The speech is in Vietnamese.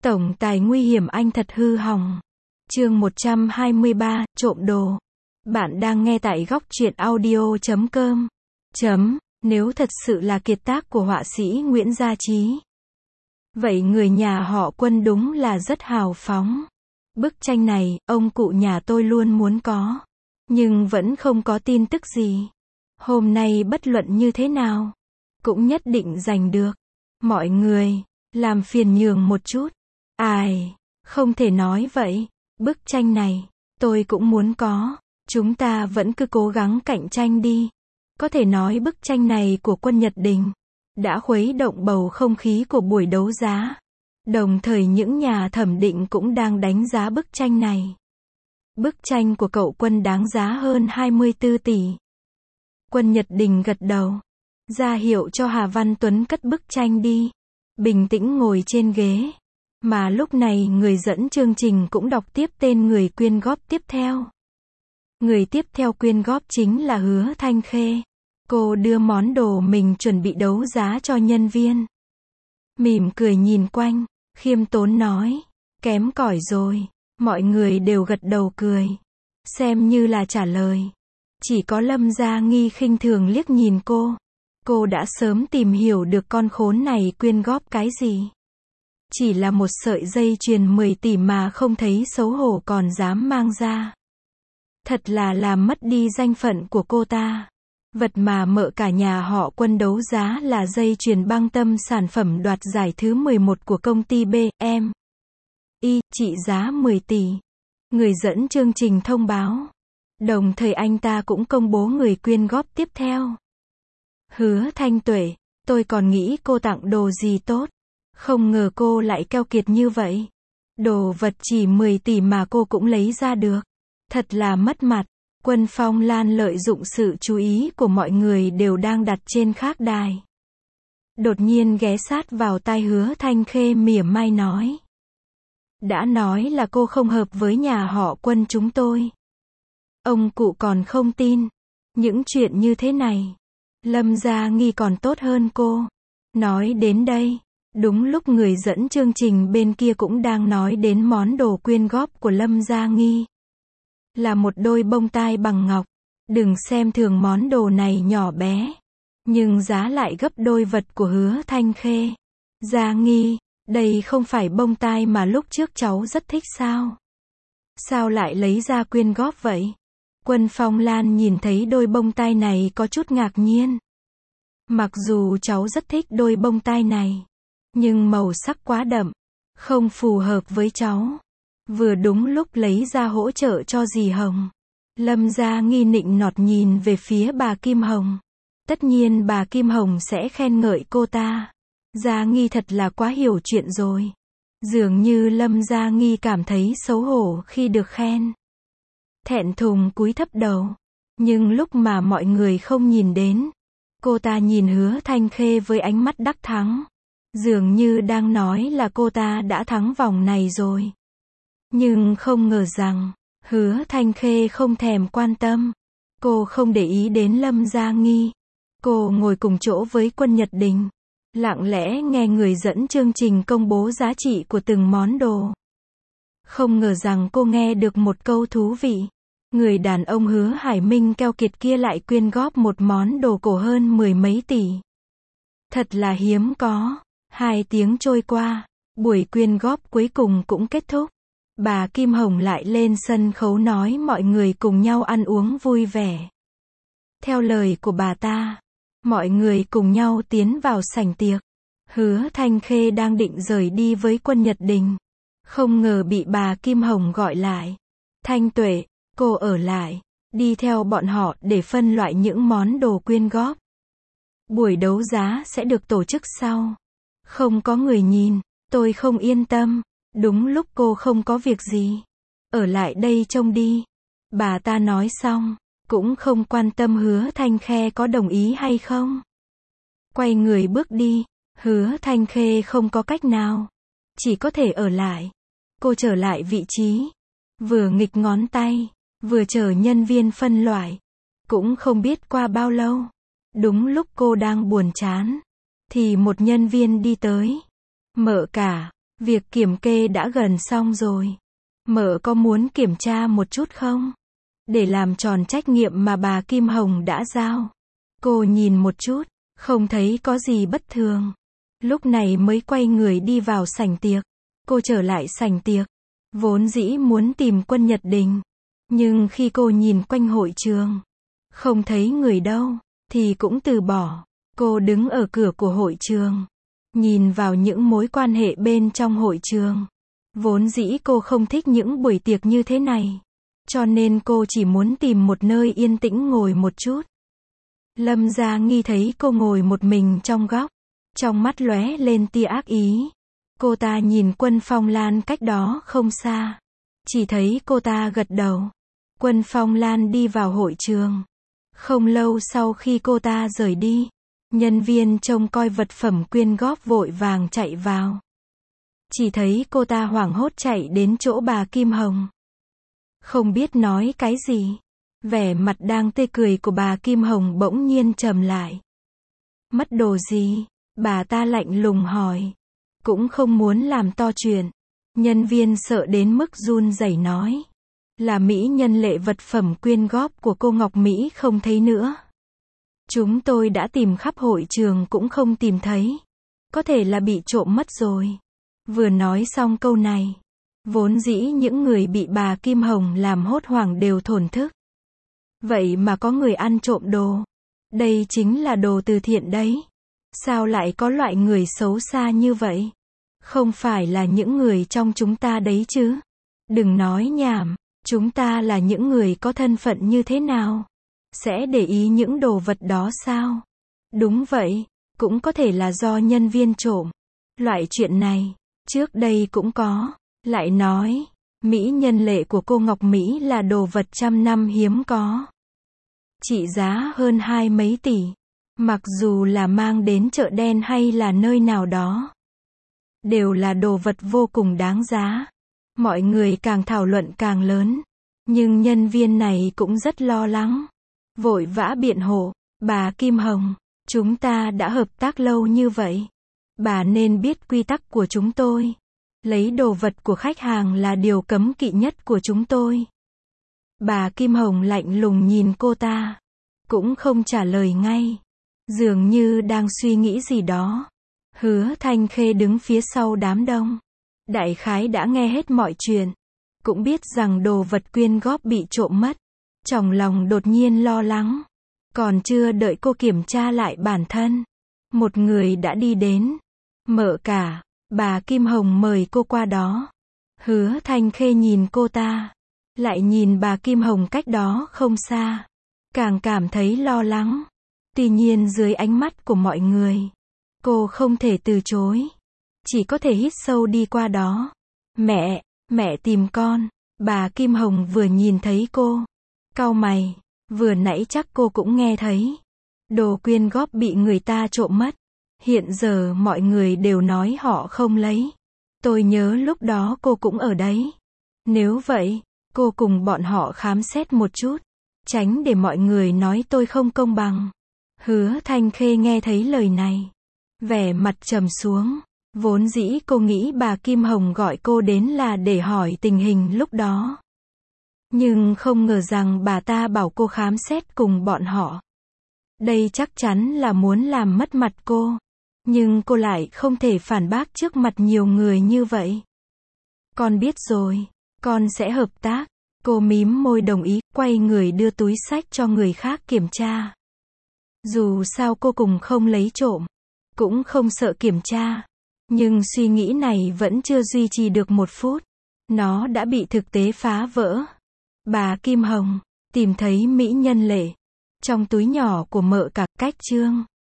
Tổng tài nguy hiểm anh thật hư hỏng. Chương 123, trộm đồ. Bạn đang nghe tại góc truyện audio.com. Nếu thật sự là kiệt tác của họa sĩ Nguyễn Gia Trí, vậy người nhà họ Quân đúng là rất hào phóng. Bức tranh này, ông cụ nhà tôi luôn muốn có, nhưng vẫn không có tin tức gì. Hôm nay bất luận như thế nào, cũng nhất định giành được. Mọi người, làm phiền nhường một chút. Ai, không thể nói vậy. Bức tranh này, tôi cũng muốn có. Chúng ta vẫn cứ cố gắng cạnh tranh đi. Có thể nói bức tranh này của Quân Nhật Đình đã khuấy động bầu không khí của buổi đấu giá. Đồng thời những nhà thẩm định cũng đang đánh giá bức tranh này. Bức tranh của cậu Quân đáng giá hơn 24 tỷ. Quân Nhật Đình gật đầu, ra hiệu cho Hà Văn Tuấn cất bức tranh đi. Bình tĩnh ngồi trên ghế. Mà lúc này người dẫn chương trình cũng đọc tiếp tên người quyên góp tiếp theo. Người tiếp theo quyên góp chính là Hứa Thanh Khê. Cô đưa món đồ mình chuẩn bị đấu giá cho nhân viên. Mỉm cười nhìn quanh, khiêm tốn nói, kém cỏi rồi. Mọi người đều gật đầu cười, xem như là trả lời. Chỉ có Lâm Gia Nghi khinh thường liếc nhìn cô. Cô đã sớm tìm hiểu được con khốn này quyên góp cái gì. Chỉ là một sợi dây chuyền 10 tỷ mà không thấy xấu hổ còn dám mang ra. Thật là làm mất đi danh phận của cô ta. Vật mà mợ cả nhà họ Quân đấu giá là dây chuyền băng tâm sản phẩm đoạt giải thứ 11 của công ty BM trị giá 10 tỷ. Người dẫn chương trình thông báo. Đồng thời anh ta cũng công bố người quyên góp tiếp theo. Hứa Thanh Tuệ, tôi còn nghĩ cô tặng đồ gì tốt. Không ngờ cô lại keo kiệt như vậy. Đồ vật chỉ 10 tỷ mà cô cũng lấy ra được. Thật là mất mặt. Quân Phong Lan lợi dụng sự chú ý của mọi người đều đang đặt trên khác đài. Đột nhiên ghé sát vào tai Hứa Thanh Khê mỉa mai nói. Đã nói là cô không hợp với nhà họ Quân chúng tôi. Ông cụ còn không tin. Những chuyện như thế này, Lâm Gia Nghi còn tốt hơn cô. Nói đến đây, đúng lúc người dẫn chương trình bên kia cũng đang nói đến món đồ quyên góp của Lâm Gia Nghi. Là một đôi bông tai bằng ngọc. Đừng xem thường món đồ này nhỏ bé, nhưng giá lại gấp đôi vật của Hứa Thanh Khê. Gia Nghi, đây không phải bông tai mà lúc trước cháu rất thích sao? Sao lại lấy ra quyên góp vậy? Quân Phong Lan nhìn thấy đôi bông tai này có chút ngạc nhiên. Mặc dù cháu rất thích đôi bông tai này, nhưng màu sắc quá đậm, không phù hợp với cháu. Vừa đúng lúc lấy ra hỗ trợ cho dì Hồng. Lâm Gia Nghi nịnh nọt nhìn về phía bà Kim Hồng. Tất nhiên bà Kim Hồng sẽ khen ngợi cô ta. Gia Nghi thật là quá hiểu chuyện rồi. Dường như Lâm Gia Nghi cảm thấy xấu hổ khi được khen. Thẹn thùng cúi thấp đầu. Nhưng lúc mà mọi người không nhìn đến, cô ta nhìn Hứa Thanh Khê với ánh mắt đắc thắng. Dường như đang nói là cô ta đã thắng vòng này rồi. Nhưng không ngờ rằng, Hứa Thanh Khê không thèm quan tâm. Cô không để ý đến Lâm Gia Nghi. Cô ngồi cùng chỗ với Quân Nhật Đình, lặng lẽ nghe người dẫn chương trình công bố giá trị của từng món đồ. Không ngờ rằng cô nghe được một câu thú vị. Người đàn ông Hứa Hải Minh keo kiệt kia lại quyên góp một món đồ cổ hơn 10 mấy tỷ. Thật là hiếm có. 2 tiếng trôi qua, buổi quyên góp cuối cùng cũng kết thúc. Bà Kim Hồng lại lên sân khấu nói mọi người cùng nhau ăn uống vui vẻ. Theo lời của bà ta, mọi người cùng nhau tiến vào sảnh tiệc. Hứa Thanh Khê đang định rời đi với Quân Nhật Đình. Không ngờ bị bà Kim Hồng gọi lại. Thanh Tuệ, cô ở lại, đi theo bọn họ để phân loại những món đồ quyên góp. Buổi đấu giá sẽ được tổ chức sau. Không có người nhìn, tôi không yên tâm. Đúng lúc cô không có việc gì. Ở lại đây trông đi. Bà ta nói xong, cũng không quan tâm Hứa Thanh Khê có đồng ý hay không. Quay người bước đi. Hứa Thanh Khê không có cách nào, chỉ có thể ở lại. Cô trở lại vị trí, vừa nghịch ngón tay, vừa chờ nhân viên phân loại. Cũng không biết qua bao lâu, đúng lúc cô đang buồn chán, thì một nhân viên đi tới. Mợ cả, Việc kiểm kê đã gần xong rồi. Mợ có muốn kiểm tra một chút không? Để làm tròn trách nhiệm mà bà Kim Hồng đã giao. Cô nhìn một chút, không thấy có gì bất thường. Lúc này mới quay người đi vào sảnh tiệc. Cô trở lại sảnh tiệc. Vốn dĩ muốn tìm Quân Nhật Đình. Nhưng khi cô nhìn quanh hội trường, không thấy người đâu, thì cũng từ bỏ. Cô đứng ở cửa của hội trường, nhìn vào những mối quan hệ bên trong hội trường. Vốn dĩ cô không thích những buổi tiệc như thế này. Cho nên cô chỉ muốn tìm một nơi yên tĩnh ngồi một chút. Lâm Gia Nghi thấy cô ngồi một mình trong góc. Trong mắt lóe lên tia ác ý. Cô ta nhìn Quân Phong Lan cách đó không xa. Chỉ thấy cô ta gật đầu. Quân Phong Lan đi vào hội trường. Không lâu sau khi cô ta rời đi, nhân viên trông coi vật phẩm quyên góp vội vàng chạy vào. Chỉ thấy cô ta hoảng hốt chạy đến chỗ bà Kim Hồng. Không biết nói cái gì. Vẻ mặt đang tươi cười của bà Kim Hồng bỗng nhiên trầm lại. Mất đồ gì? Bà ta lạnh lùng hỏi. Cũng không muốn làm to chuyện. Nhân viên sợ đến mức run rẩy nói. Là mỹ nhân Lệ, vật phẩm quyên góp của cô Ngọc Mỹ không thấy nữa. Chúng tôi đã tìm khắp hội trường cũng không tìm thấy. Có thể là bị trộm mất rồi. Vừa nói xong câu này, vốn dĩ những người bị bà Kim Hồng làm hốt hoảng đều thổn thức. Vậy mà có người ăn trộm đồ. Đây chính là đồ từ thiện đấy. Sao lại có loại người xấu xa như vậy? Không phải là những người trong chúng ta đấy chứ? Đừng nói nhảm. Chúng ta là những người có thân phận như thế nào? Sẽ để ý những đồ vật đó sao? Đúng vậy. Cũng có thể là do nhân viên trộm. Loại chuyện này, trước đây cũng có. Lại nói, mỹ nhân Lệ của cô Ngọc Mỹ là đồ vật trăm năm hiếm có. Trị giá hơn 20 mấy tỷ. Mặc dù là mang đến chợ đen hay là nơi nào đó, đều là đồ vật vô cùng đáng giá. Mọi người càng thảo luận càng lớn. Nhưng nhân viên này cũng rất lo lắng. Vội vã biện hộ. Bà Kim Hồng, chúng ta đã hợp tác lâu như vậy. Bà nên biết quy tắc của chúng tôi. Lấy đồ vật của khách hàng là điều cấm kỵ nhất của chúng tôi. Bà Kim Hồng lạnh lùng nhìn cô ta. Cũng không trả lời ngay. Dường như đang suy nghĩ gì đó. Hứa Thanh Khê đứng phía sau đám đông. Đại khái đã nghe hết mọi chuyện. Cũng biết rằng đồ vật quyên góp bị trộm mất. Trong lòng đột nhiên lo lắng. Còn chưa đợi cô kiểm tra lại bản thân, một người đã đi đến. Mợ cả, bà Kim Hồng mời cô qua đó. Hứa Thanh Khê nhìn cô ta. Lại nhìn bà Kim Hồng cách đó không xa. Càng cảm thấy lo lắng. Tuy nhiên dưới ánh mắt của mọi người, cô không thể từ chối. Chỉ có thể hít sâu đi qua đó. Mẹ tìm con. Bà Kim Hồng vừa nhìn thấy cô, cau mày. Vừa nãy chắc cô cũng nghe thấy. Đồ quyên góp bị người ta trộm mất. Hiện giờ mọi người đều nói họ không lấy. Tôi nhớ lúc đó cô cũng ở đấy. Nếu vậy, cô cùng bọn họ khám xét một chút. Tránh để mọi người nói tôi không công bằng. Hứa Thanh Khê nghe thấy lời này, vẻ mặt trầm xuống. Vốn dĩ cô nghĩ bà Kim Hồng gọi cô đến là để hỏi tình hình lúc đó. Nhưng không ngờ rằng bà ta bảo cô khám xét cùng bọn họ. Đây chắc chắn là muốn làm mất mặt cô. Nhưng cô lại không thể phản bác trước mặt nhiều người như vậy. Con biết rồi, con sẽ hợp tác. Cô mím môi đồng ý, quay người đưa túi xách cho người khác kiểm tra. Dù sao cô cùng không lấy trộm, cũng không sợ kiểm tra. Nhưng suy nghĩ này vẫn chưa duy trì được 1 phút. Nó đã bị thực tế phá vỡ. Bà Kim Hồng tìm thấy mỹ nhân Lệ trong túi nhỏ của mợ cả. Cách chương